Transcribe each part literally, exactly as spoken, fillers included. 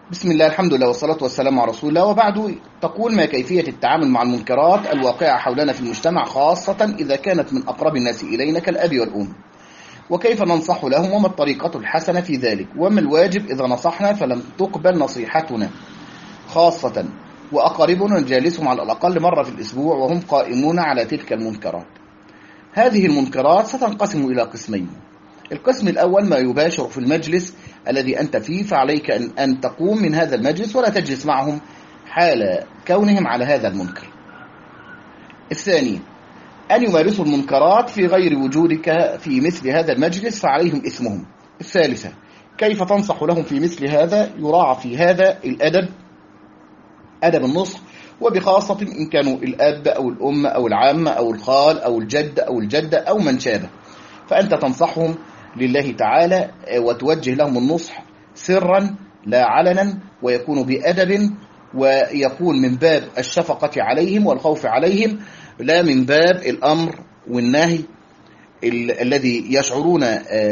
بسم الله، الحمد لله والصلاة والسلام على رسول الله، وبعد. تقول: ما كيفية التعامل مع المنكرات الواقعة حولنا في المجتمع، خاصة إذا كانت من أقرب الناس إلينا كالأب والأم؟ وكيف ننصح لهم؟ وما الطريقة الحسنة في ذلك؟ وما الواجب إذا نصحنا فلم تقبل نصيحتنا، خاصة وأقاربنا نجالسهم على الأقل مرة في الأسبوع وهم قائمون على تلك المنكرات؟ هذه المنكرات ستنقسم إلى قسمين. القسم الأول ما يباشر في المجلس الذي أنت فيه، فعليك أن, أن تقوم من هذا المجلس ولا تجلس معهم حال كونهم على هذا المنكر. الثاني أن يمارسوا المنكرات في غير وجودك في مثل هذا المجلس، فعليهم إثمهم. الثالثة كيف تنصح لهم في مثل هذا؟ يراعى في هذا الأدب، أدب النصح، وبخاصة إن كانوا الأب أو الأم أو العم أو الخال أو الجد أو الجدة أو من شابه، فأنت تنصحهم لله تعالى وتوجه لهم النصح سرا لا علنا، ويكون بأدب، ويكون من باب الشفقة عليهم والخوف عليهم، لا من باب الأمر والنهي ال الذي يشعرون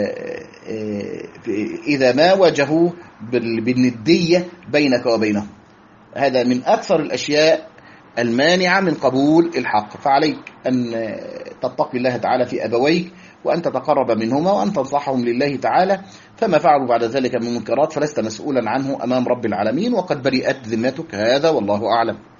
إذا ما واجهوه بالندية بينك وبينهم. هذا من أكثر الأشياء المانعة من قبول الحق، فعليك أن تتقي الله تعالى في أبويك، وأن تتقرب منهما، وأن تنصحهم لله تعالى. فما فعلوا بعد ذلك من منكرات فلست مسؤولا عنه أمام رب العالمين، وقد برئت ذمتك. هذا والله أعلم.